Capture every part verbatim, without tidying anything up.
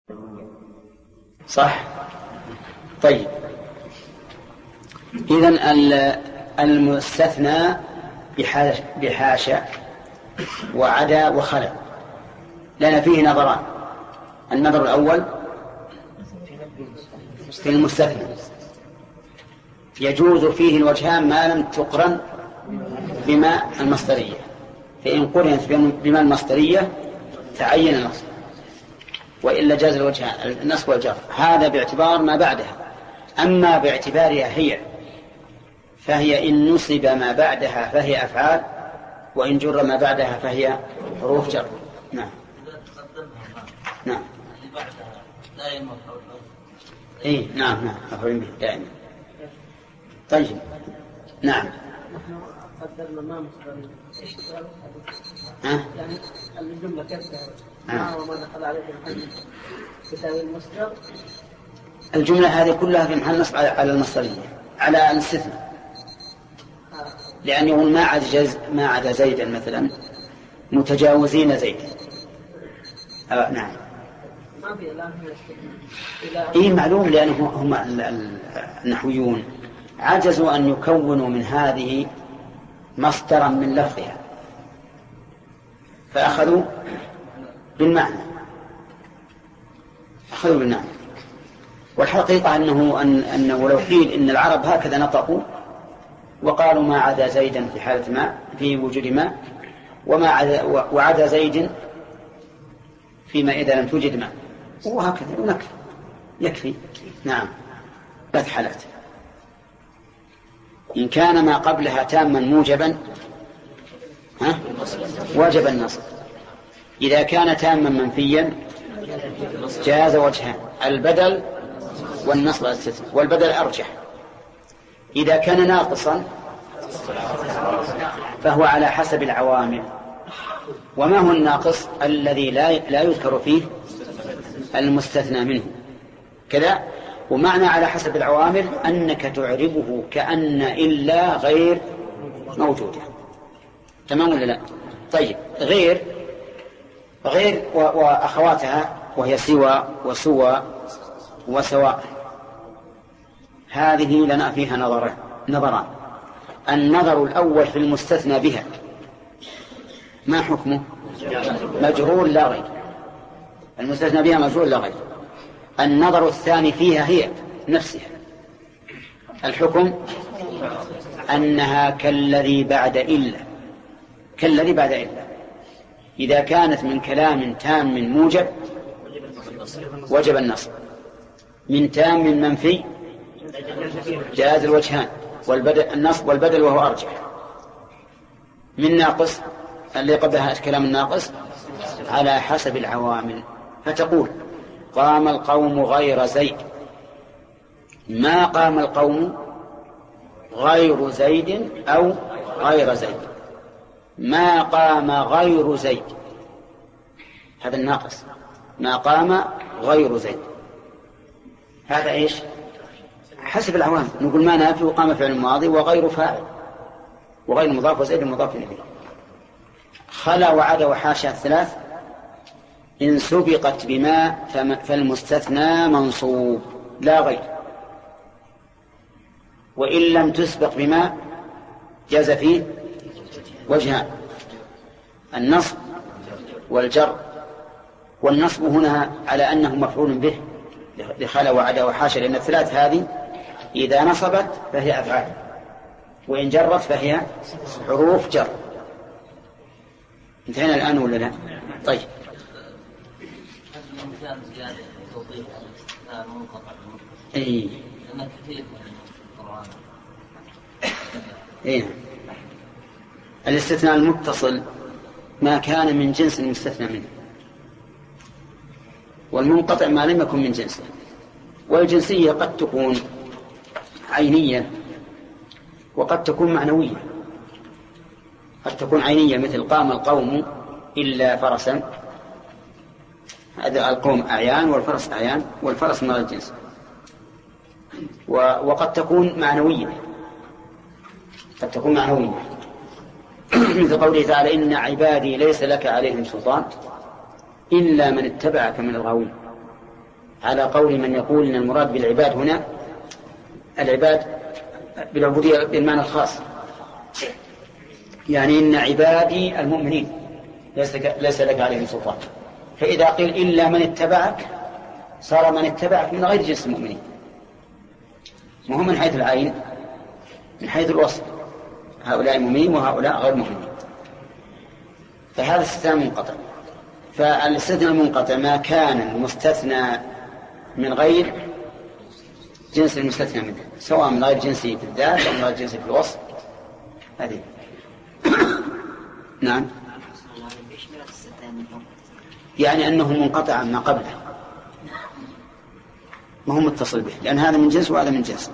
صح. طيب، إذن المستثنى بحاشا وعدا وخلا لنا فيه نظران. النظر الأول في المستثنى يجوز فيه الوجهان ما لم تقرن بما المصدرية، فإن قرنت بما المصدرية تعين النصب، وإلا جاز الوجهان النصب والجر. هذا باعتبار ما بعدها. أما باعتبارها هي فهي إن نصب ما بعدها فهي أفعال، وإن جر ما بعدها فهي حروف جر. نعم نعم إيه نعم نعم أفعل به دائما. طيب نعم. قدرنا ما مصدر ها؟ يعني الجملة كيف ما وما دخل عليه محل بتاويل المصدر. الجملة هذه كلها في محل نصب على المصدرية على الاستثناء، لأن يقول ما عدا جز ما عدا زيدا مثلا متجاوزين زيدا. آه نعم. ما في إله إيه معلوم، لأنه هم النحويون عجزوا أن يكونوا من هذه مصدرا من لفظها، فأخذوا بالمعنى أخذوا بالمعنى. والحقيقة أنه, أن أنه لو قيل إن العرب هكذا نطقوا وقالوا ما عدا زيدا في حالة ما في وجود ما، وما عدا وعدا زيد فيما إذا لم توجد ما، وهكذا ونكفي يكفي. نعم. ثلاث حالات: إن كان ما قبلها تاما موجبا ها وجب النصب، إذا كان تاما منفيا جاز وجهان: البدل والنصب على الاستثناء، والبدل أرجح. إذا كان ناقصا فهو على حسب العوامل. وما هو الناقص؟ الذي لا لا يذكر فيه المستثنى منه كذا. ومعنى على حسب العوامل أنك تعربه كأن إلا غير موجودة. تمام ولا لا؟ طيب، غير غير وأخواتها وهي سوى وسوى وسواء، هذه لنا فيها نظران نظران النظر الأول في المستثنى بها ما حكمه؟ مجرور لا غير. المستثنى بها مجرور لا غير. النظر الثاني فيها هي نفسها، الحكم أنها كالذي بعد إلا كالذي بعد إلا إذا كانت من كلام تام موجب وجب النصب، من تام منفي جاز الوجهان والبدل النصب والبدل وهو أرجح، من ناقص اللي قبلها كلام الناقص على حسب العوامل. فتقول قام القوم غير زيد، ما قام القوم غير زيد أو غير زيد، ما قام غير زيد، هذا الناقص. ما قام غير زيد هذا إيش؟ حسب العوامل. نقول ما نافي وقام فعل ماضي وغير فاعل وغير مضاف وزيد مضاف إليه. خلا وعدا وحاشا الثلاث إن سبقت بما فالمستثنى منصوب لا غير، وإن لم تسبق بما جاز فيه وجهان: النصب والجر. والنصب هنا على أنه مفعول به لخلا وعدا وحاشا، لأن الثلاث هذه إذا نصبت فهي أفعال، وإن جرت فهي حروف جر. انتهينا الآن ولا لا؟ طيب. اي اي الاستثناء المتصل ما كان من جنس المستثنى منه، والمنقطع ما لم يكن من جنسه. والجنسية قد تكون عينية وقد تكون معنوية. قد تكون عينية مثل قام القوم إلا فرسا، هذا القوم أعيان والفرس أعيان، والفرس من الجنس. وقد تكون معنوية قد تكون معنوية مثل قوله تعالى: إن عبادي ليس لك عليهم سلطان إلا من اتبعك من الغاوين. على قول من يقول إن المراد بالعباد هنا العباد بالعبودية بالمعنى الخاص، يعني إن عبادي المؤمنين ليس لك عليهم سلطان. فإذا قيل إلا من اتبعك صار من اتبعك من غير جنس المؤمنين، وهو من حيث العين من حيث الوصف، هؤلاء مؤمنين وهؤلاء غير مؤمنين. فهذا استثناء منقطع. فالاستثناء المنقطع ما كان المستثنى من غير جنس المستثنى منه، سواء من غير جنسه في الذات أو من غير جنسه في الوصف. هذه نعم، يعني أنه منقطع عما قبله، ما هو متصل به، لأن هذا من جنس وهذا من جنس.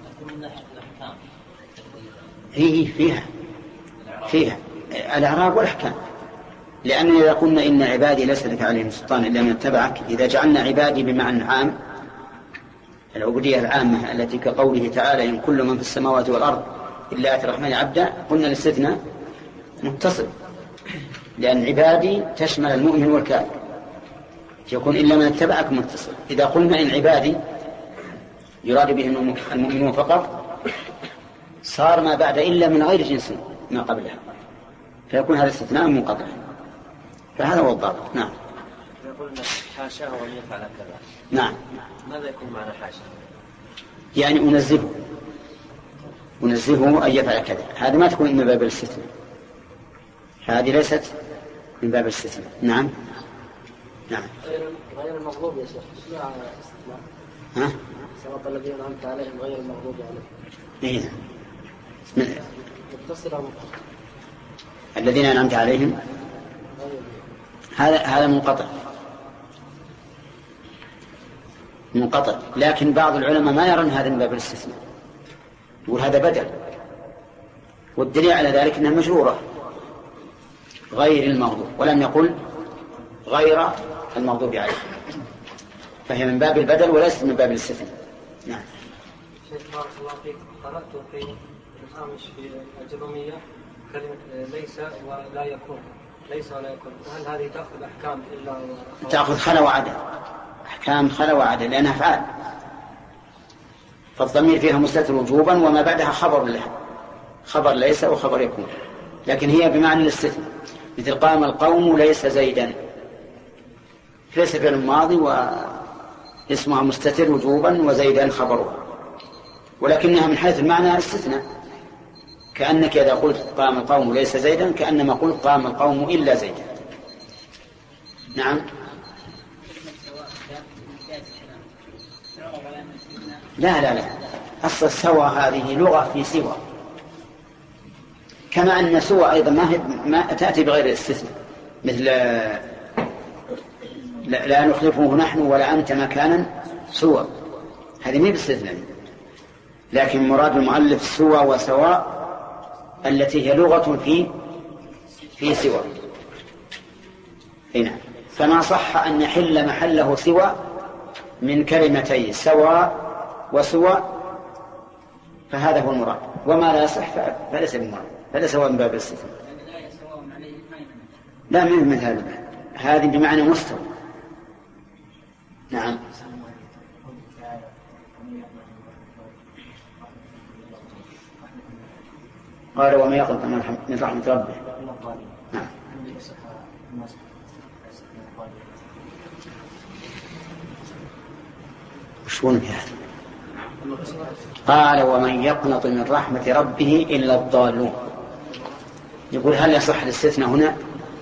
هي فيها فيها الإعراب والأحكام، لأننا إذا قلنا إن عبادي ليس لك عليهم سلطان إلا من اتبعك، إذا جعلنا عبادي بمعنى عام العبودية العامة التي كقوله تعالى إن كل من في السماوات والأرض إلا آتي الرحمن عبدا، قلنا الاستثناء متصل، لأن عبادي تشمل المؤمن والكافر، يكون إلا من اتبعك متصل. إذا قلنا إن عبادي يراد بهم المؤمنون فقط صار ما بعد إلا من غير جنس ما قبلها، فيكون هذا استثناء منقطع. فهذا هو الضابط. نعم. يقول حاشاه وأن يفعل كذا. نعم. ماذا يكون معنى حاشاه؟ يعني أنزهه أنزهه أن يفعل كذا، هذا ما تكون من باب الاستثناء، هذه ليست من باب الاستثناء. نعم. نعم. غير المغضوب يا شيخ، شو معنى الاستثناء؟ ها؟ صراط الذين أنعمت عليهم غير المغضوب عليهم. إيه. من... متصل أو منقطع؟ الذين أنعمت عليهم هذا هذا منقطع منقطع لكن بعض العلماء ما يرون هذا من باب الاستثناء، يقول هذا بدل، والدليل على ذلك أنها مجرورة غير المغضوب، ولم يقل غير المغضوب عليه، فهي من باب البدل وليست من باب الاستثناء. نعم. شيخ بارك الله فيك، قرأت في الهامش في الجرمية كلمة ليس ولا يكون، ليس ولا يكون، هل هذه تأخذ أحكام إلا تأخذ خلا وعدل، أحكام خلا وعدل، لأنها أفعال، فالضمير فيها مستتر وجوبا وما بعدها خبر له، خبر ليس وخبر يكون، لكن هي بمعنى الاستثناء، مثل قام القوم ليس زيدا، ليس فعل ماضي واسمها مستتر وجوبا وزيدا خبرها، ولكنها من حيث المعنى استثناء، كأنك إذا قلت قام القوم ليس زيدا كأنما قلت قام القوم إلا زيدا. نعم. لا لا لا أصل السوى هذه لغة في سوى، كما أن سوى أيضا ما, ما تأتي بغير الاستثناء، مثل لا, لا نخلفه نحن ولا أنت مكانا سوى، هذه ما باستثناء، لكن مراد المؤلف سوى وسواء التي هي لغة في في سوى. هنا فما صح أن يحل محله سوى من كلمتي سواء وسوى فهذا هو المراد، وما لا يصح فليس بالمراد، فليس هو من باب الاستثناء. لا من مثل هذا، هذه بمعنى مستوى. نعم. قال وما يقنط من رحمة ربه. نعم. وشون في هذا؟ قال ومن يقنط من رحمة ربه إلا الضالون. يقول هل يصح الاستثناء هنا؟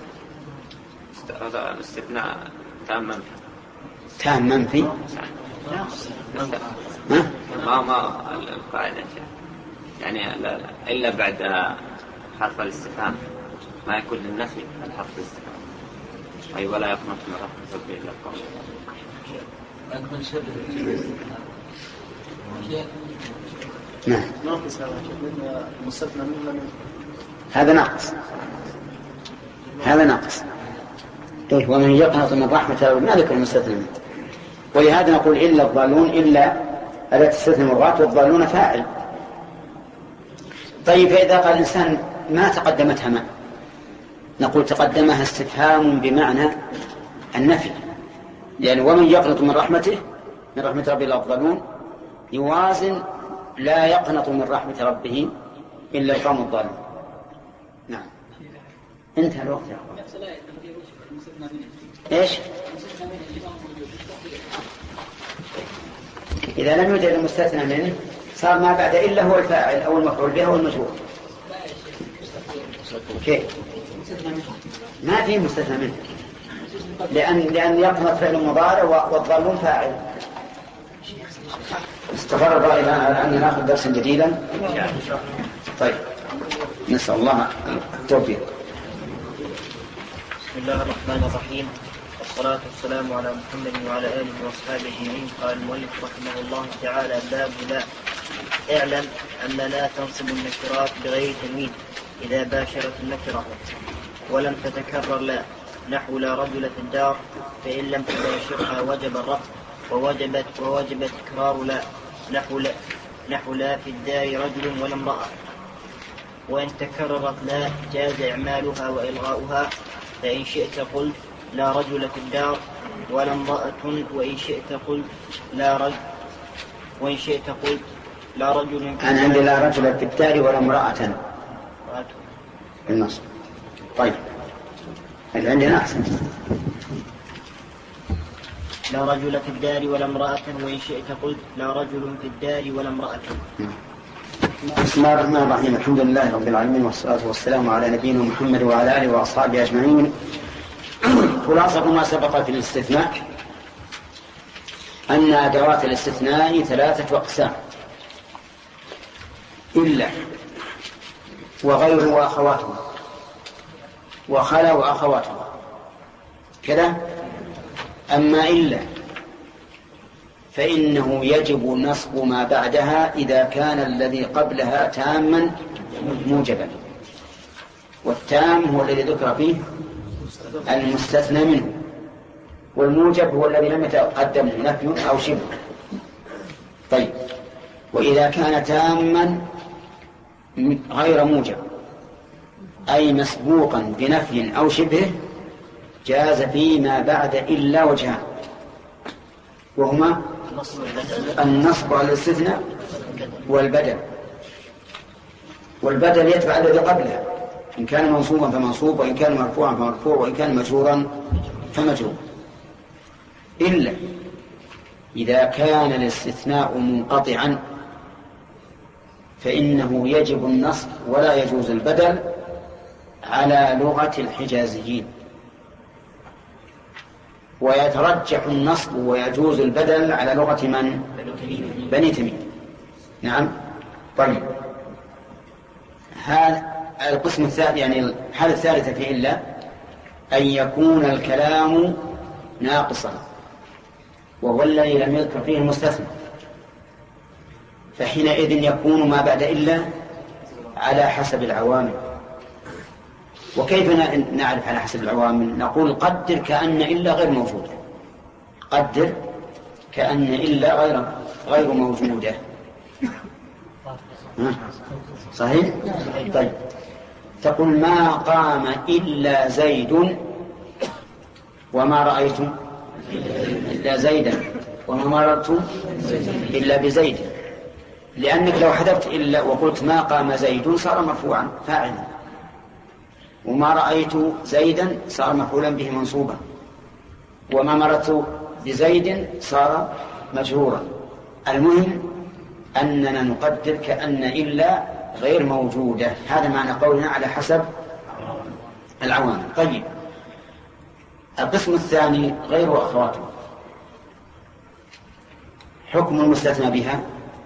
هذا الاستثناء تام منفي. تام منفي؟ ها؟ ما ما القاعدة يعني إلا بعد حرف الاستفهام ما يكون للنفي الحرف الاستفهام، أي ولا يقنط من رحمة ربه إلا الضالون. أكمل شبه نعم. ناقص هذا مستثنى منه، هذا ناقص، هذا ناقص. إيه ومن يقنط من رحمة ربه ما ذكر المستثنى منه، ولهذا نقول إلا الضالون إلا ألا تستثنى مرات والضالون فاعل. طيب فإذا قال الإنسان ما تقدمتها ما نقول تقدمها استفهام بمعنى النفي، يعني ومن يقنط من رحمته من رحمة ربه الأفضلون يوازن لا يقنط من رحمة ربه إلا القوم الضالون. نعم انتهى الوقت يا أخوان. إيش إذا لم يوجد المستثنى منه صار ما بعد إلا هو الفاعل أو المفعول به أو المجهول. كيف ما في مستثنى منه؟ لأن لأن يقنط فعل مضارع والضالون فاعل. استقر الرأي الآن على أن نأخذ درسا جديدا. طيب نسأل الله التوفيق. بسم الله الرحمن الرحيم، والصلاة والسلام على محمد وعلى آله وأصحابه أجمعين. قال المؤلف رحمه الله تعالى: باب لا. اعلم أن لا تنصب النكرات بغير تنوين إذا باشرت النكرة ولم تتكرر لا، نحو لا رجل في الدار، فإن لم تباشرها وجب الرفع ووجبت ووجب تكرار لا، نحو لا, نحو لا في الدار رجل ولا امرأة. وإن تكررت لا جاز إعمالها وإلغاؤها، فإن شئت قلت لا رجل في الدار ولا امرأة، وإن شئت قلت لا رجل وإن شئت قلت لا رجل. أنا عندي لا رجل في الدار ولا امرأة بالنصب. طيب اللي عندنا أحسن. لا رجل في الدار ولا امرأة، وإن شئت قلت لا رجل في الدار ولا امرأة. بسم الله الرحمن الرحيم، الحمد لله رب العالمين، والصلاة والسلام على نبينا محمد وعلى آله وأصحابه أجمعين. خلاصة ما سبق في الاستثناء أن أدوات الاستثناء ثلاثة أقسام: إلا وغيره وأخواته وخلا وأخواته كذا. أما إلا فإنه يجب نصب ما بعدها إذا كان الذي قبلها تاما موجبا، والتام هو الذي ذكر فيه المستثنى منه، والموجب هو الذي لم يتقدم نفي أو شبه. طيب وإذا كان تاما غير موجب أي مسبوقا بنفي أو شبه جاز فيما بعد إلا وجهان، وهما النصب على الاستثناء والبدل. والبدل يتبع الذي قبله، إن كان منصوبا فمنصوب، وإن كان مرفوعا فمرفوع، وإن كان مجرورا فمجرور. إلا إذا كان الاستثناء منقطعا فإنه يجب النصب ولا يجوز البدل على لغة الحجازيين، ويترجح النصب ويجوز البدل على لغة من؟ بني تميم. نعم. طيب هذا القسم الثاني، يعني الحالة الثالثة في إلا أن يكون الكلام ناقصا، وهو الذي لم يذكر فيه المستثنى، فحينئذ يكون ما بعد إلا على حسب العوامل. وكيف نعرف على حسب العوامل؟ نقول قدر كأن إلا غير موجودة، قدر كأن إلا غير غير موجودة. صحيح؟ طيب تقول ما قام إلا زيد وما رأيت إلا زيدا وما مررت إلا بزيد، لأنك لو حذفت إلا وقلت ما قام زيد صار مرفوعا فاعلا، وما رأيت زيدا صار مفعولا به منصوبا، وما مررت بزيد صار مجرورا. المهم أننا نقدر كأن إلا غير موجودة، هذا معنى قولنا على حسب العوامل. طيب القسم الثاني غير أخواته، حكم المستثنى بها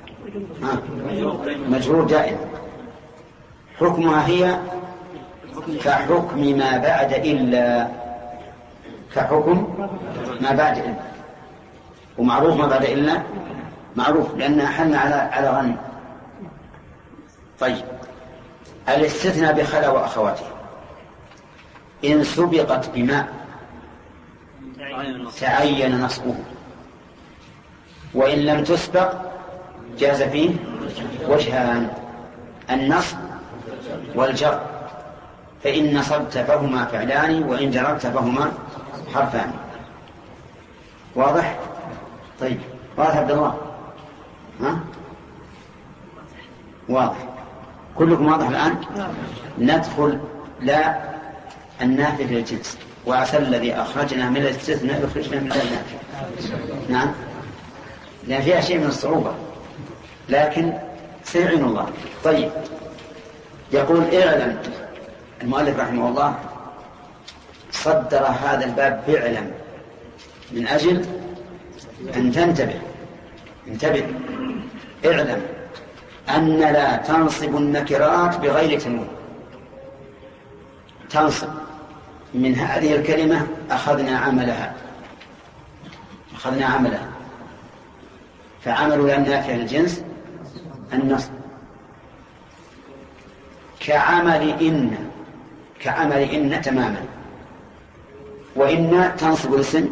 مجرور دائما، حكمها هي كحكم ما بعد إلا، كحكم ما بعد إلا، ومعروف ما بعد إلا معروف لأنها حلنا على على غنم. طيب الاستثناء بخلا وأخواته إن سبقت بماء تعين نصبه، وإن لم تسبق جاز فيه وجهان: النصب والجر، فإن نصبت فهما فعلان، وإن جررت فهما حرفان. واضح؟ طيب واضح عبد الله؟ ها؟ واضح. كلكم واضح الآن؟ ندخل لا النافع للجنس، وعسى الذي أخرجنا من الاستثناء يخرجنا من النافع. نعم، لأن فيها شيء من الصعوبة لكن سيعين الله. طيب يقول اعلم المؤلف رحمه الله صدر هذا الباب باعلم من أجل أن تنتبه. انتبه، اعلم أن لا تنصب النكرات بغير تنوين. تنصب من هذه الكلمة أخذنا عملها أخذنا عملها فعمل النافع للجنس النصب، كعمل إن كعمل إن تماما. وإن تنصب الاسم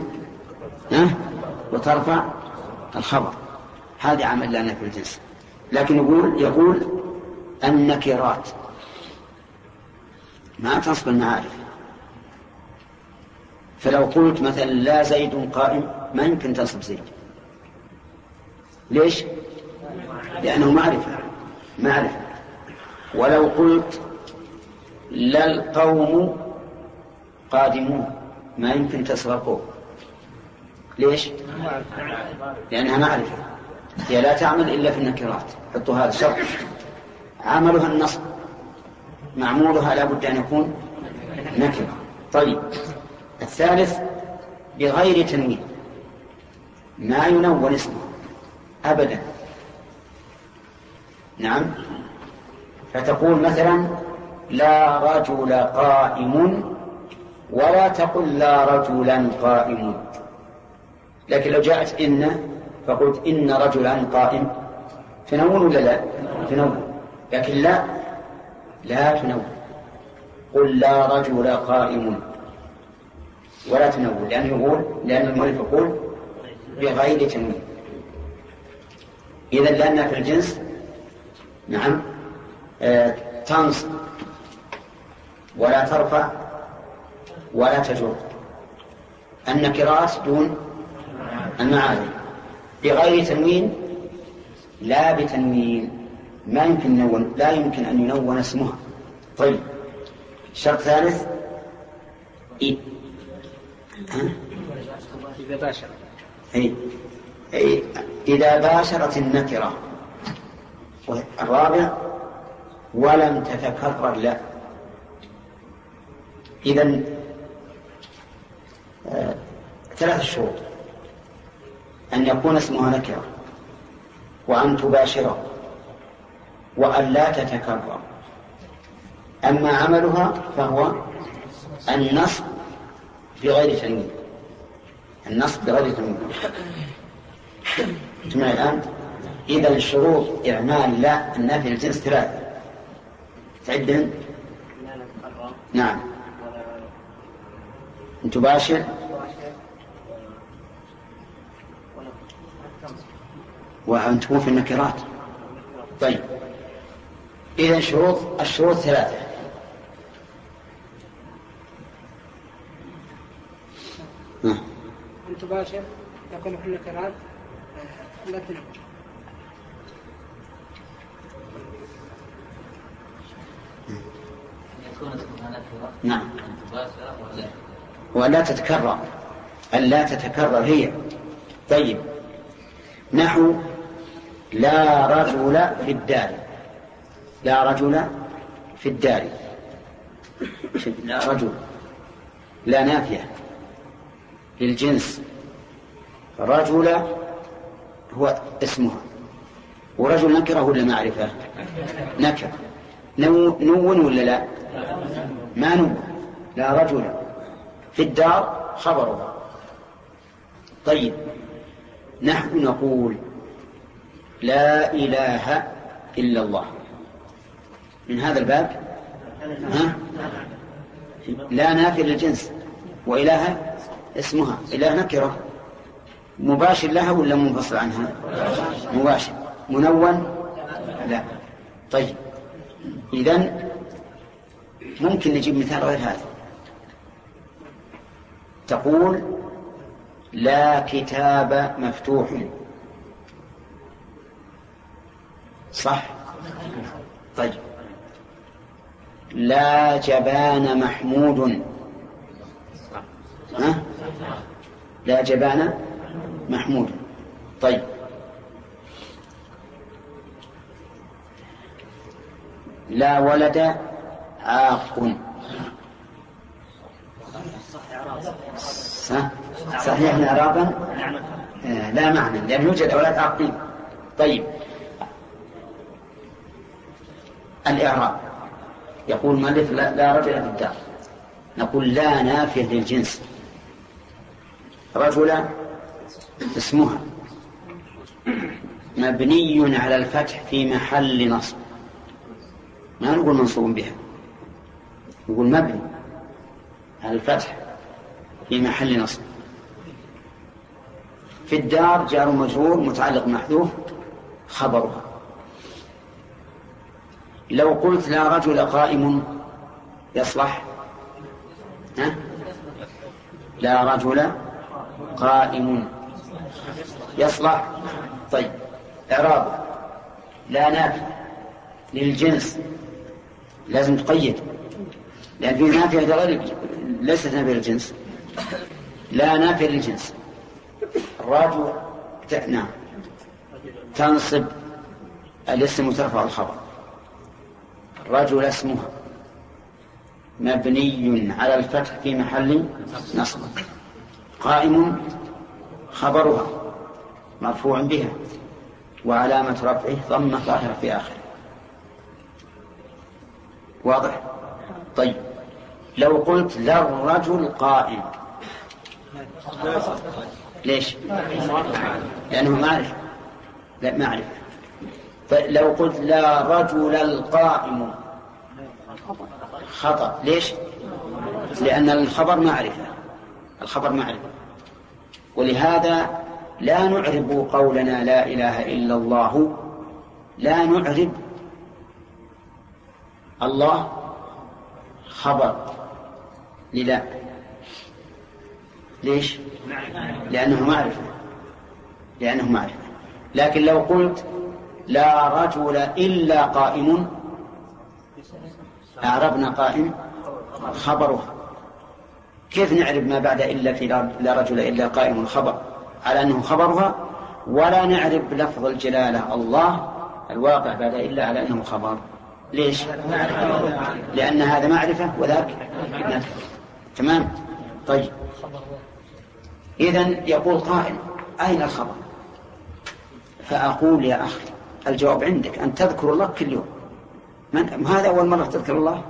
وترفع الخبر، هذا عمل لا نافع للجنس. لكن يقول يقول النكرات ما تنصب المعارف. فلو قلت مثلا لا زيد قائم ما يمكن تنصب زيد. ليش؟ لأنه معرفة معرفة. ولو قلت لا القوم قادمون ما يمكن تصل القوم. ليش؟ لأنها معرفة، هي لا تعمل إلا في النكرات. حطوا هذا شرط، عملها النصب، معمولها لا بد أن يكون نكرة. طيب الثالث بغير تنوين، ما ينون اسمه أبدا. نعم، فتقول مثلا لا رجل قائم ولا تقل لا رجلا قائم. لكن لو جاءت إن فقلت إن رجلا قائم تنون ولا لا؟ تنون. لكن لا لا تنون، قل لا رجل قائم ولا تنون، لأنه يقول لأن المؤلف يقول بغير تنوين. إذن لأن في الجنس نعم آه تنصب ولا ترفع ولا تجر. النكرات دون المعارف بغير تنوين لا بتنوين، ما يمكن نون لا يمكن أن ينون اسمها. طيب شرط ثالث إيه؟ إذا باشر أي أي إذا باشرت النكرة. الرابع ولم تتكرر لا. إذن آه ثلاث شروط: أن يكون اسمها نكرة، وأن تباشره، وأن لا تتكرر. أما عملها فهو النصب بغير تنوين. النصب بغير تنوين. تسمع الآن؟ إذا الشروط إعمال لا النافع للجنس ثلاثة، تعدهم؟ نعم، أن تباشر وأن تكون في النكرات. طيب إذا شروط الشروط ثلاثة: أن تباشر، يكون في النكرات، لكن نعم، ولا تتكرر، أن لا تتكرر هي. طيب نحو لا رجل في الدار. لا رجل في الدار، لا رجل لا نافية للجنس. رجل هو اسمها، ورجل نكره ولا معرفة؟ نكره. نون ولا لا؟ ما نون. لا رجل في الدار خبرها. طيب نحن نقول لا إله إلا الله، من هذا الباب ها؟ لا نافي للجنس، وإله اسمها، إله نكرة، مباشر لها ولا منفصل عنها؟ مباشر. منون؟ لا. طيب إذن ممكن نجيب مثال غير هذا. تقول لا كتاب مفتوح. صح؟ طيب. لا جبان محمود. ها؟ لا جبان محمود. طيب. لا ولد عاق. صحيح إعرابا لا معنى لأن يوجد أولاد عاقين. طيب. الإعراب يقول مؤلف لا, لا رجل في الدار، نقول لا نافية للجنس. رجل اسمها مبني على الفتح في محل نصب، ما نقول منصوب بها، نقول مبني على الفتح في محل نصب. في الدار جار مجرور متعلق محذوف خبرها. لو قلت لا رجل قائم يصلح؟ ها؟ لا رجل قائم يصلح. طيب. إعراب لا نافي للجنس لازم تقيد، لأن في نافية غير ليست نافية للجنس. لا نافية للجنس. الرجل نعم تنصب الاسم وترفع الخبر. رجل اسمها مبني على الفتح في محل نصب. قائم خبرها مرفوع بها وعلامة رفعه ضمة ظاهرة في آخره. واضح؟ طيب. لو قلت لا الرجل قائم ليش؟ لأنه معرفة. لا معرفة. لو قلت لا رجل القائم خطأ. ليش؟ لأن الخبر معرفة، الخبر معرفة. ولهذا لا نعرب قولنا لا إله إلا الله، لا نعرب الله خبر للا. ليش؟ لأنه معرفة، لأنه معرفة. لكن لو قلت لا رجل إلا قائم أعربنا قائم خبرها. كيف نعرب ما بعد إلا في لا رجل إلا قائم خبر على أنه خبرها، ولا نعرب لفظ الجلالة الله الواقع بعد إلا على أنه خبر؟ ليش؟ لأن هذا معرفة وذاك نفي. تمام. طيب. إذن يقول قائل أين الخبر؟ فأقول يا أخي الجواب عندك، أن تذكر الله كل يوم. من هذا أول مرة تذكر الله؟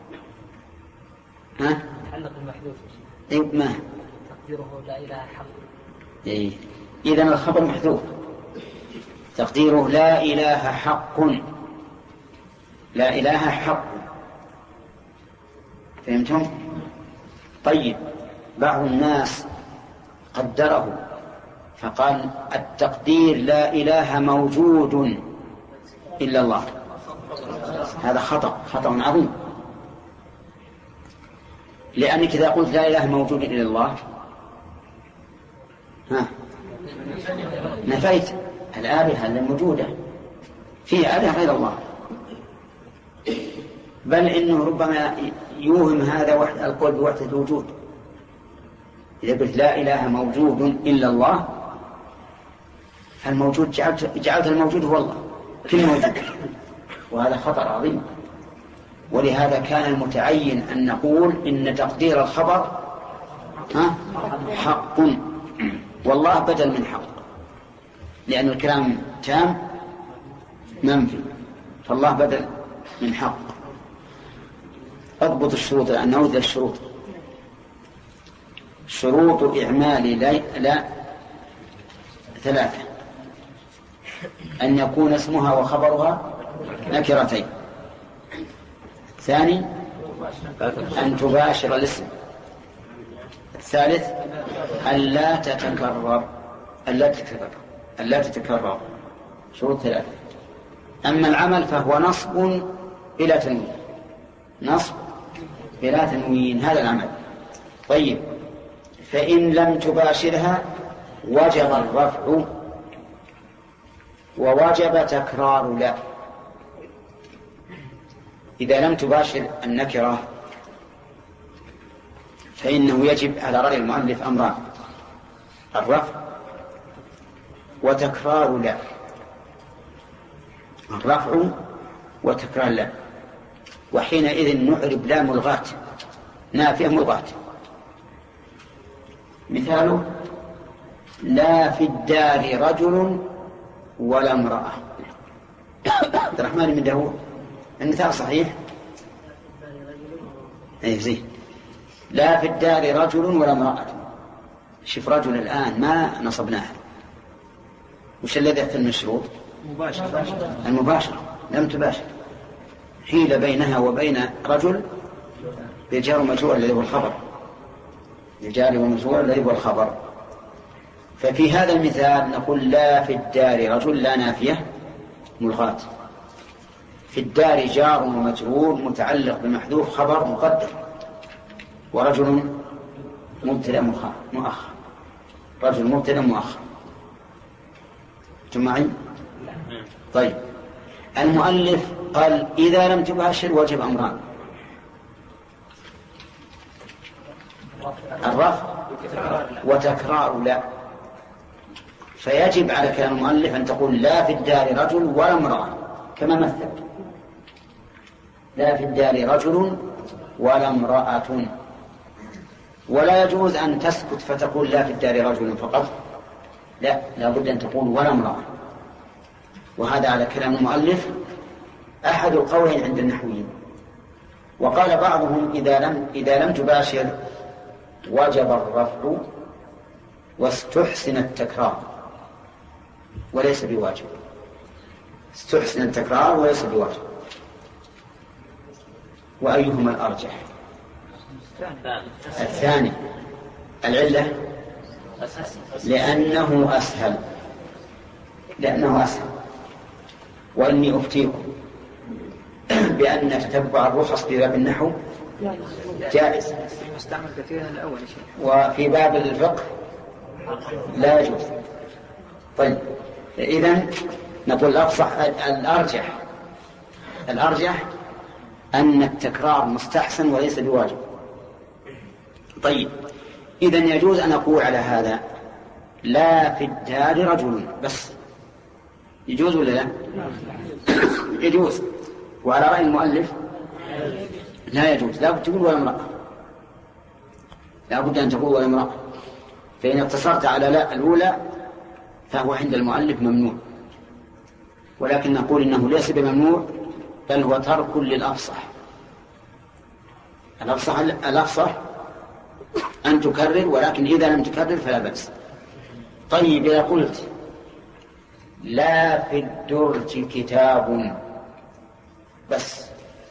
ها؟ تعلق المحذوف. إيه ما تقديره لا إله حق. إيه. إذن الخبر محذوف تقديره لا إله حق. لا إله حق. فهمتم؟ طيب. بعض الناس قدره فقال التقدير لا إله موجود إلا الله. هذا خطأ، خطأ عظيم. لأنك إذا قلت لا إله موجود إلا الله ها نفيت الآلهة الموجودة، فيها آلهة غير الله. بل إنه ربما يوهم هذا وحد القول بوحدة الوجود. إذا قلت لا إله موجود إلا الله فالموجود جعلت, جعلت الموجود هو الله، كل موجود، وهذا خطر عظيم. ولهذا كان المتعين أن نقول إن تقدير الخبر ها حق، والله بدل من حق، لأن الكلام تام منفي، فالله بدل من حق. اضبط الشروط الآن، نعود للشروط. شروط إعمال لا, لا ثلاثة: أن يكون اسمها وخبرها نكرتين، ثاني أن تباشر الاسم، الثالث أن لا تتكرر ألا تتكرر ألا تتكرر شروط ثلاثة. أما العمل فهو نصب بلا تنوين، نصب بلا تنوين، هذا العمل. طيب، فإن لم تباشرها وجب الرفع ووجب تكرار لا. إذا لم تباشر النكرة فإنه يجب على رأي المؤلف أمران: الرفع وتكرار لا. الرفع وتكرار لا. وحينئذ نعرب لا ملغاة، نافية ملغاة. مثاله: لا في الدار رجل ولا امرأة. عبد الرحمن بن داود المثال صحيح؟ أي زين. لا في الدار رجل ولا امرأة. شوف رجل الآن ما نصبناه، وش الذي يحتل المشروط؟ المباشرة. لم تباشر، حيل بينها وبين رجل بالجار ومجرور الذي هو الخبر، بالجار ومجرور الذي هو الخبر. ففي هذا المثال نقول لا في الدار رجل لا نافية ملغاة. في الدار جار ومجرور متعلق بمحذوف خبر مقدر، ورجل مبتدأ مؤخر. رجل مبتدأ مؤخر. جمعي؟ طيب، المؤلف قال إذا لم تباشر وجب أمران: الرفع وتكرار لا. فيجب على كلام المؤلف أن تقول لا في الدار رجل ولا امرأة، كما مثل: لا في الدار رجل ولا امرأة. ولا يجوز أن تسكت فتقول لا في الدار رجل فقط، لا، لا بد أن تقول ولا امرأة. وهذا على كلام المؤلف أحد القولين عند النحويين. وقال بعضهم إذا لم, إذا لم تباشر وجب الرفع واستحسن التكرار وليس بواجب. استحسن التكرار وليس بواجب. وأيهما الأرجح؟ الثاني. العلة لأنه أسهل لأنه أسهل وإني أفتيكم بأن تتبع الرخص في باب النحو جائز، وفي باب الفقه لا يجوز. طيب، إذن نقول الأفصح الأرجح الأرجح أن التكرار مستحسن وليس بواجب. طيب، إذن يجوز أن أقول على هذا لا في الدار رجل بس، يجوز ولا لا؟ يجوز. وعلى رأي المؤلف لا يجوز، لا بد تقول ولا امرأة، لا بد أن تقول ولا امرأة. فإن اقتصرت على لا الأولى فهو عند المؤلف ممنوع، ولكن نقول إنه ليس بممنوع بل هو ترك للأفصح. الأفصح الأفصح أن تكرر، ولكن إذا لم تكرر فلا بأس. طيب، إذا قلت لا في الدرج كتاب بس،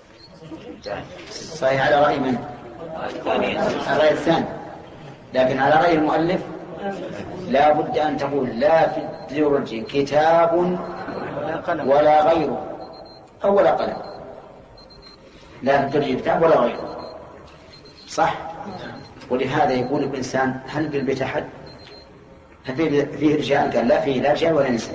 صحيح على رأي من؟ على رأي الثاني. لكن على رأي المؤلف لا بد أن تقول لا في الدرج كتاب ولا غيره أو ولا قلم. لا في الدرج كتاب ولا غيره، صح؟ ولهذا يقول الإنسان هل بالبيت أحد؟ هل فيه رجال؟ قال لا فيه لا رجال ولا نساء.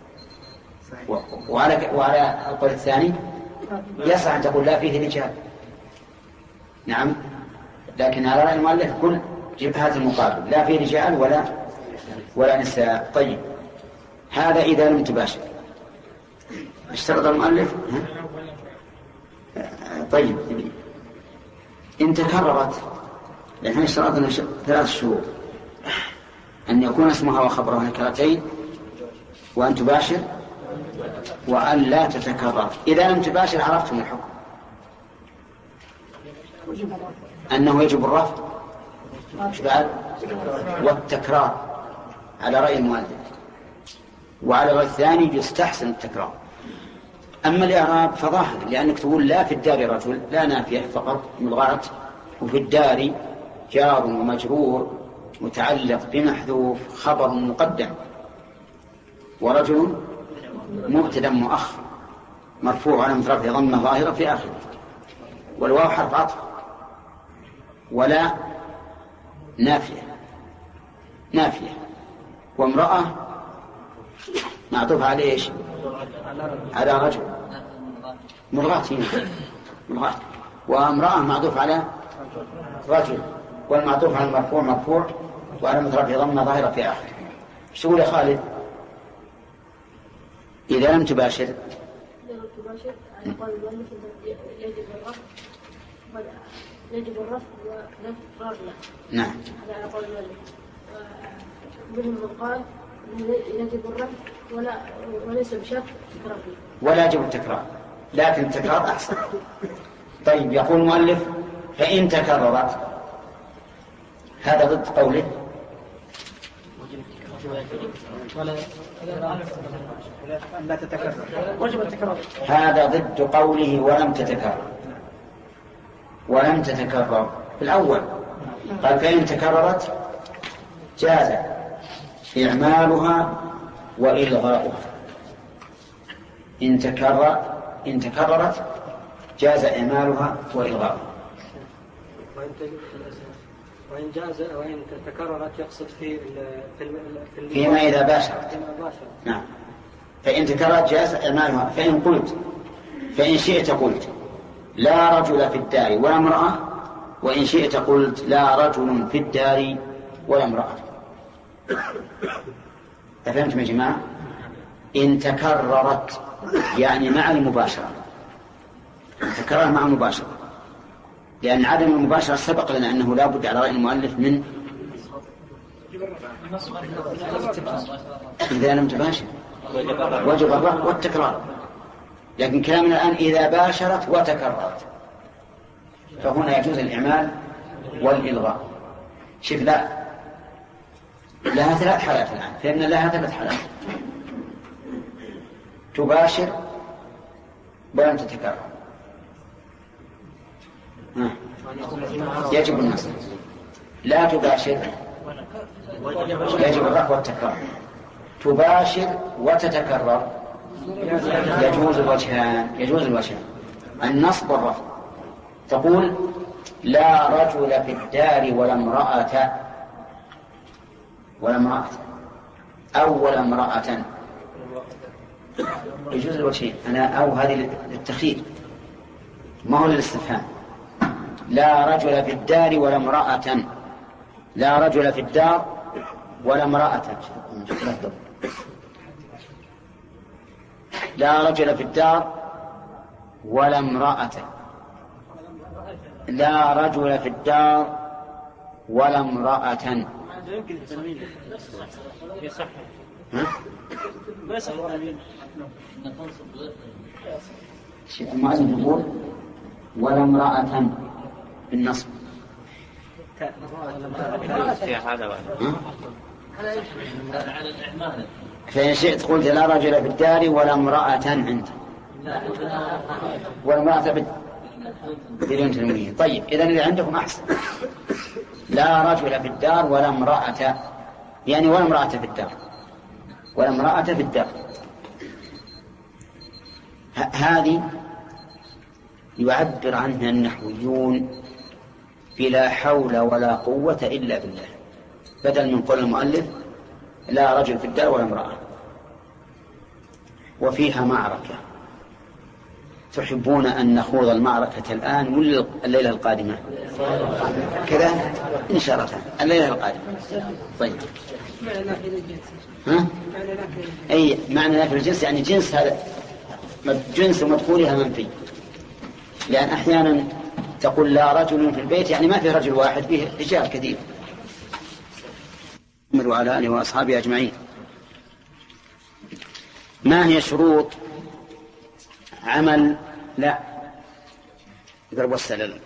وعلى وعلى القول الثاني يصح أن تقول لا فيه رجال، نعم، لكن على رأي المؤلف كل جيب هذا المقابل، لا فيه رجال ولا ولا نساء. طيب، هذا إذا لم تباشر. اشترط المؤلف. طيب، إن تكررت، لأن اشترطنا ثلاث شروط: أن يكون اسمها وخبرها نكرتين، وأن تباشر، وأن لا تتكرر. إذا لم تباشر عرفتم الحكم أنه يجب الرفع والتكرار على رأي المؤلف، وعلى الرأي الثاني يستحسن التكرار. أما الإعراب فظاهر، لأنك تقول لا في الدار رجل لا نافية فقط ملغاة، وفي الدار جار ومجرور متعلق بمحذوف خبر مقدم، ورجل مبتدأ مؤخر مرفوع على رفعه ضمة ظاهرة في آخره، والواو حرف عطف، ولا نافية نافية، وامرأة معطوف على إيش؟ على رجل، مرغاة مرغاة، وامرأة معطوف على رجل، والمعطوف على المرفوع مرفوع، وعلى رفعه ضمة ظاهرة في آخر. ايش تقول يا خالد؟ إذا لم تباشر إذا لم تباشر على قول المؤلف يجب الرفع يجب الرفع ونفرار له. نعم. هذا على قول المؤلف. منهم من قال يجب الرفع ولا وليس بشرط تكرار. ولا يجب التكرار، لكن التكرار أحسن. طيب يقول المؤلف فإن تكررت، هذا ضد قوله لا تتكرر، وجب التكرار. هذا ضد قوله ولم تتكرر. ولم تتكرر في الأول قال فإن تكررت جاز إعمالها وإلغاؤها. إن تكرر إن تكررت جاز إعمالها وإلغاؤها. وإن جاز وإن تكررت يقصد في في فيما إذا باشرت. نعم. فإن تكررت جاز إعمالها. فإن قلت فإن شئت قلت لا رجل في الدار ولا امرأة، وإن شئت قلت لا رجل في الدار ولا امرأة. أفهمتم يا جماعة؟ إن تكررت يعني مع المباشرة، تكرر مع المباشرة، لأن عدم المباشرة سبق لنا أنه لا بد على رأي المؤلف من إذا لم تباشر وجب الرفع والتكرار. لكن كلامنا الآن إذا باشرت وتكررت، فهنا يجوز الإعمال والإلغاء. شوف، لا لها ثلاث حالات الآن، فإن لها ثلاث حالات: تباشر ولم تتكرر، يجب النصر. لا تباشر يجب الرفع والتكرار. تباشر وتتكرر يجوز الوجهان يجوز الوجهان النصب والرفع. تقول لا رجل في الدار ولا امرأة ولا امرأة أو ولا امرأة، يجوز الوجهين. أنا أو هذه للتخيير ما هو للاستفهام. لا رجل في الدار ولا امرأة، لا رجل في الدار ولا امرأة، لا رجل في الدار ولا امرأة، لا رجل في الدار ولا امرأة. المؤلف يقول ولا امرأة بالنصب. فإن شئت قلت لا رجل في الدار ولا امرأة عنده، والمرأة بدون تنوين. طيب إذن اللي عندكم أحسن، لا رجل في الدار ولا امرأة، يعني ولا امرأة في الدار ولا امرأة في الدار. هذه يعبر عنها النحويون بلا حول ولا قوة إلا بالله، بدل من قول المؤلف لا رجل في الدار ولا امرأة. وفيها معركة، تحبون أن نخوض المعركة الآن ولا الليلة القادمة؟ كذا إن شاء الله الليلة القادمة. طيب ها؟ أي معنى نافي الجنس يعني جنس، هذا جنس مدخولها منفي، لأن أحيانا تقول لا رجل في البيت يعني ما في رجل واحد، فيه رجال كثير. وعلى آله وأصحابه أجمعين. ما هي شروط عمل لا ضرب السلل؟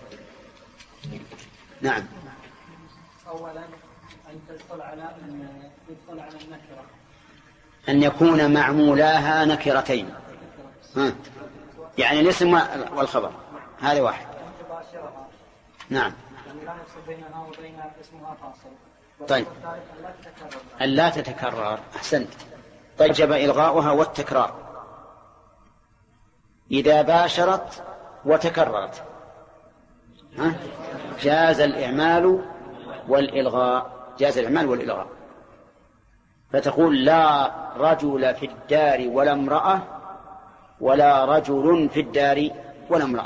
نعم. أولا أن تدخل على أن تدخل على النكرة، أن يكون معمولاها نكرتين، ها. يعني الاسم والخبر، هذا واحد. نعم. لا يفصل بينها وبين اسمها فاصل. طيب أن لا تتكرر، أحسنت. طيب جب إلغاؤها والتكرار إذا باشرت وتكررت، ها؟ جاز الإعمال والإلغاء، جاز الإعمال والإلغاء. فتقول لا رجل في الدار ولا امرأة ولا رجل في الدار ولا امرأة.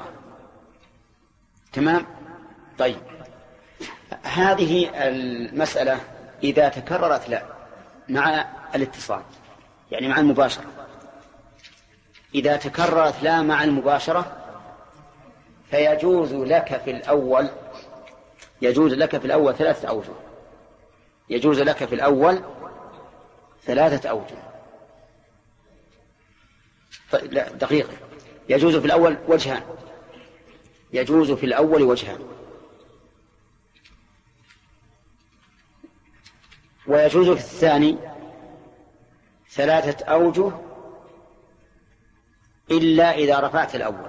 تمام؟ طيب، هذه المسألة إذا تكررت لا مع الاتصال، يعني مع المباشرة، إذا تكررت لا مع المباشرة فيجوز لك في الأول يجوز لك في الأول ثلاثة أوجه يجوز لك في الأول ثلاثة أوجه لا دقيقة يجوز في الأول وجهان يجوز في الأول وجهان ويجوز في الثاني ثلاثة أوجه إلا إذا رفعت الأول.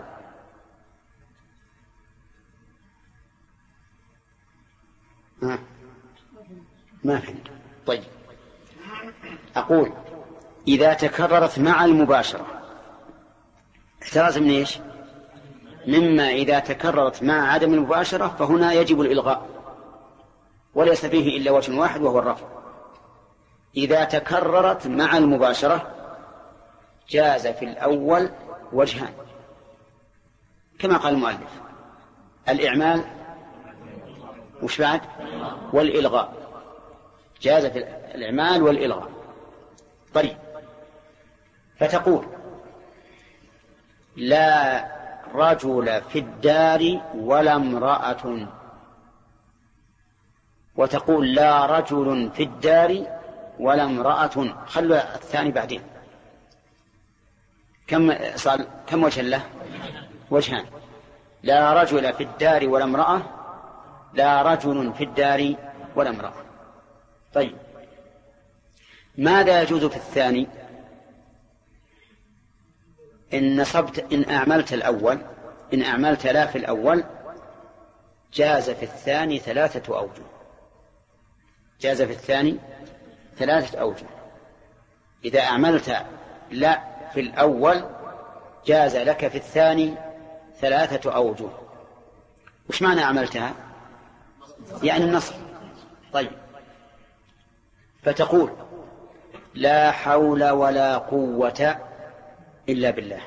ها. ما فهمت. طيب، أقول إذا تكررت مع المباشرة احتراز من إيش؟ مما إذا تكررت مع عدم المباشرة فهنا يجب الإلغاء وليس فيه إلا وجه واحد وهو الرفع. إذا تكررت مع المباشرة جاز في الأول وجهان كما قال المؤلف: الإعمال وش بعد؟ والإلغاء. جاز في الإعمال والإلغاء. طيب، فتقول لا رجل في الدار ولا امرأة، وتقول لا رجل في الدار ولا امرأة. خلوا الثاني بعدين. كم صار كم وجه له؟ وجهان. لا رجل في الدار ولا امرأة، لا رجل في الدار ولا امرأة. طيب، ماذا يجوز في الثاني؟ إن نصبت إن أعملت الأول إن أعملت لا في الأول جاز في الثاني ثلاثة أوجه جاز في الثاني ثلاثة أوجه. إذا أعملت لا في الأول جاز لك في الثاني ثلاثة أوجه. وش معنى عملتها؟ يعني النصب. طيب، فتقول لا حول ولا قوة إلا بالله.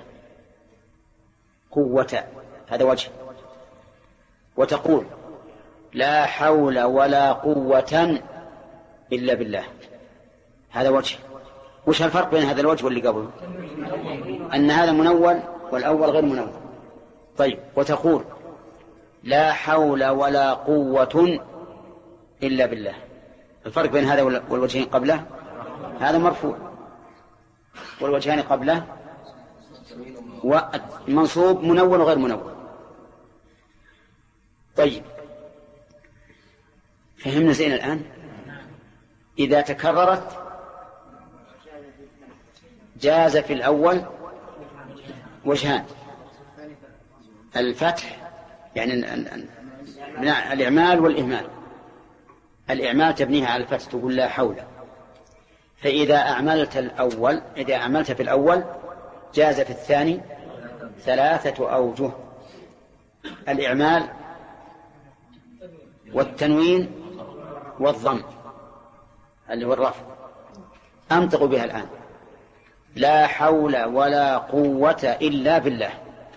قوة هذا وجه. وتقول لا حول ولا قوة إلا بالله، هذا وجه. وش الفرق بين هذا الوجه واللي قبله؟ أن هذا منون والأول غير منون. طيب، وتقول لا حول ولا قوة إلا بالله، الفرق بين هذا والوجهين قبله هذا مرفوع والوجهان قبله ومنصوب منون وغير منون. طيب، فهمنا زين الآن؟ إذا تكررت جاز في الأول وجهان: الفتح يعني الإعمال والإهمال. الإعمال تبنيها على الفتح، تقول لا حول. فإذا أعملت الأول إذا أعملت في الأول جاز في الثاني ثلاثة أوجه: الإعمال والتنوين والضم اللي هو الرفع. أنطق بها الآن: لا حول ولا قوة إلا بالله.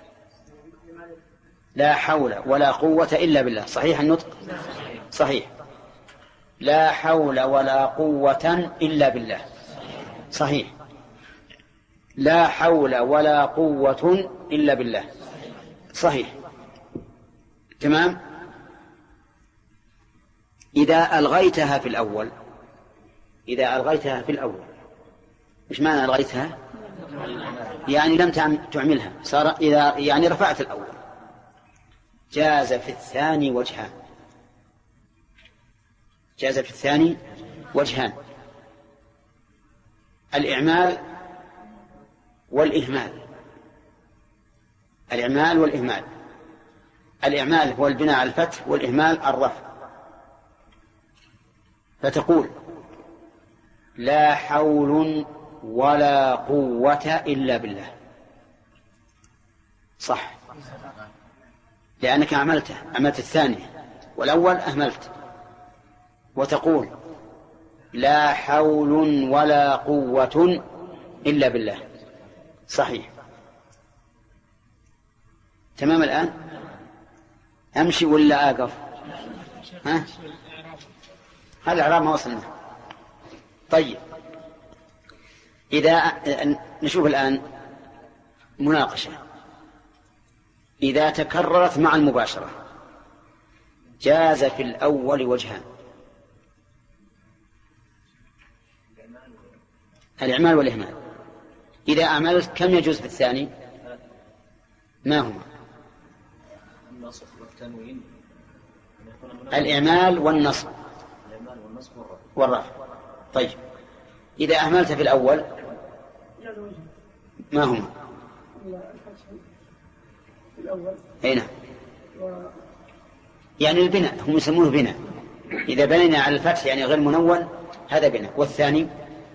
لا حول ولا قوة إلا بالله. صحيح النطق؟ صحيح. لا حول ولا قوة إلا بالله. صحيح. لا حول ولا قوة إلا بالله. صحيح. تمام. إذا ألغيتها في الأول إذا ألغيتها في الأول إيش معنى ألغيتها؟ يعني لم تعملها، صار إذا يعني رفعت الأول جاز في الثاني وجهان جاز في الثاني وجهان: الإعمال والإهمال. الإعمال والإهمال. الإعمال هو البناء على الفتح، والإهمال الرفع. فتقول لا حول ولا قوة إلا بالله. صح، لأنك عملته عملت الثانية والأول أهملت. وتقول لا حول ولا قوة إلا بالله. صحيح. تمام. الآن أمشي ولا أقف؟ ها؟ هذا الإعراب ما وصلنا. طيب، إذا نشوف الآن مناقشة. إذا تكررت مع المباشرة جاز في الأول وجهان: الإعمال والإهمال. إذا أعملت كم يجوز في الثاني؟ ما هما؟ الإعمال والنصب والرفع. طيب، إذا أهملت في الأول ما هما؟ هنا يعني البناء، هم يسمونه بناء. إذا بنينا على الفتح يعني غير منون هذا بناء. والثاني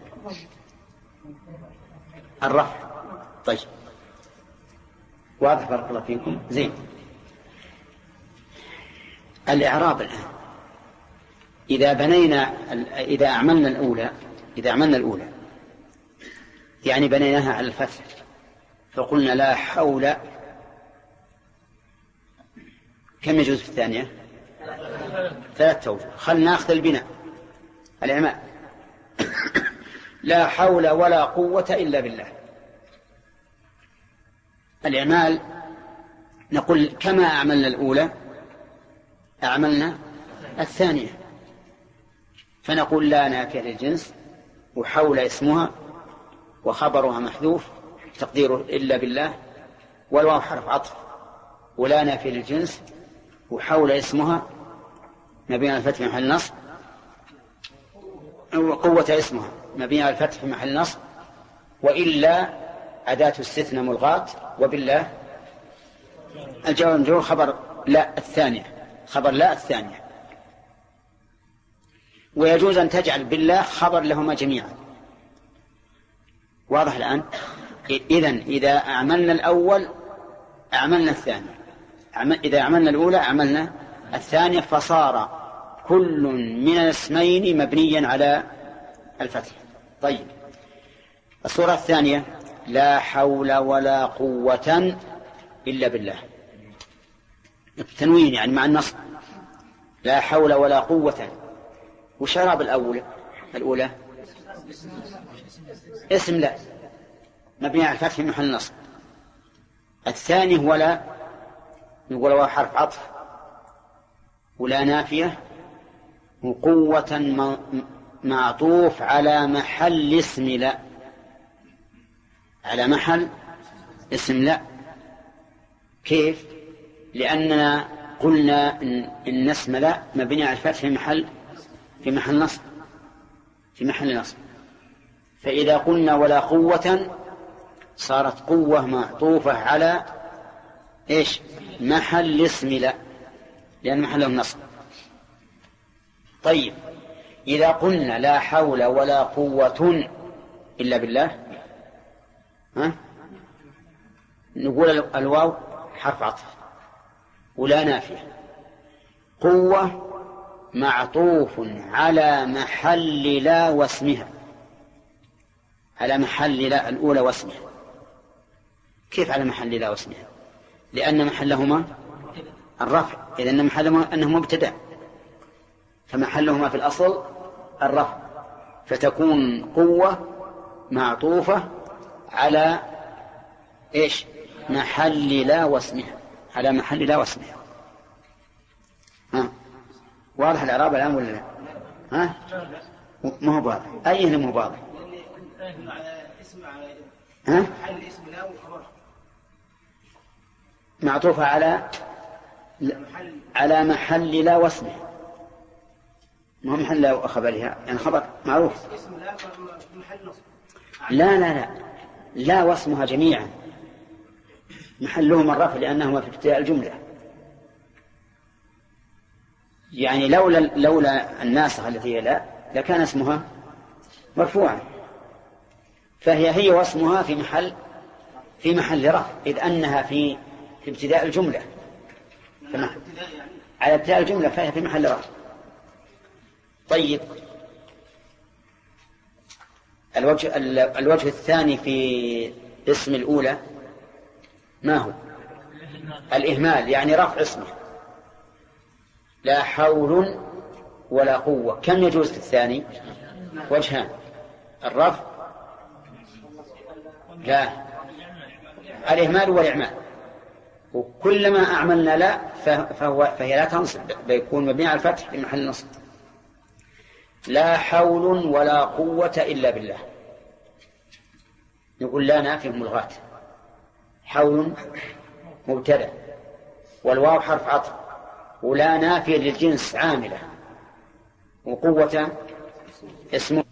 الرفع. طيب، واضح؟ بارك الله فيكم. زين. الإعراب الآن إذا بنينا إذا أعملنا الأولى إذا أعملنا الأولى يعني بنيناها على الفتح، فقلنا لا حول، كم يجوز في الثانية؟ ثلاث توجه. خلنا ناخذ البناء الإعمال. لا حول ولا قوة إلا بالله. الإعمال نقول كما أعملنا الأولى أعملنا الثانية، فنقول لا نافية للجنس، وحول اسمها وخبرها محذوف تقديره إلا بالله، والواو حرف عطف، ولا نافية للجنس، وحول اسمها مبني على الفتح في محل نصب، وقوة اسمها مبني على الفتح في محل نصب، وإلا أداة استثناء ملغاة، وبالله الجواب المجرور خبر لا الثانية خبر لا الثانية. ويجوز أن تجعل بالله خبر لهما جميعا. واضح الآن؟ إذن إذا أعملنا الأول أعملنا الثاني، إذا أعملنا الأولى أعملنا الثانية، فصار كل من الاسمين مبنيا على الفتح. طيب، الصورة الثانية لا حول ولا قوة إلا بالله. التنوين يعني مع النصب، لا حول ولا قوة. وشراب الأولى الأولى اسم لا مبني على الفتح في محل النصب. الثاني هو لا، نقول هو حرف عطف، ولا نافية، وقوة معطوف على محل اسم لا، على محل اسم لا. كيف؟ لأننا قلنا إن اسم لا مبني على الفتح في محل في محل نصب في محل نصب فإذا قلنا ولا قوة صارت قوة معطوفة على إيش؟ محل اسم لا، لأن محله النصب. طيب، إذا قلنا لا حول ولا قوة إلا بالله، ها؟ نقول الواو حرف عطف، ولا نافية، قوة معطوف على محل لا واسمها، على محل لا الأولى واسمها. كيف على محل لا واسمها؟ لأن محلهما الرفع، إذن محلهما أنه مبتدأ، فمحلهما في الأصل الرفع، فتكون قوة معطوفة على إيش؟ محل لا واسمها، على محل لا واسمها. ها واضح الإعراب الآن ولا لا؟ ها ما هو واضح. أي هنا مو واضح؟ ها معطوفة على على محل لا واسمه، ما هو محل لا خبرها، يعني خبر معروف. لا لا لا لا واسمها جميعا محلهم الرفع، لأنهما في ابتداء الجملة. يعني لولا لولا الناسخة التي هي لا لكان اسمها مرفوعا، فهي هي واسمها في محل في محل رفع، إذ أنها في في ابتداء الجملة، على ابتداء الجملة فهي في محل رفع. طيب، الوجه, الوجه الثاني في اسم الأولى ما هو؟ الإهمال، يعني رفع اسمه لا حول ولا قوة. كم يجوز في الثاني؟ وجهان، الرفع لا الإهمال والإعمال. وكلما أعملنا لا فهو فهي لا تنصب، بيكون مبني على الفتح في محل نصب. لا حول ولا قوة إلا بالله، نقول لا نافيه ملغاة، حول مبتدأ والواو حرف عطف، ولا نافية للجنس عاملة، وقوة اسمه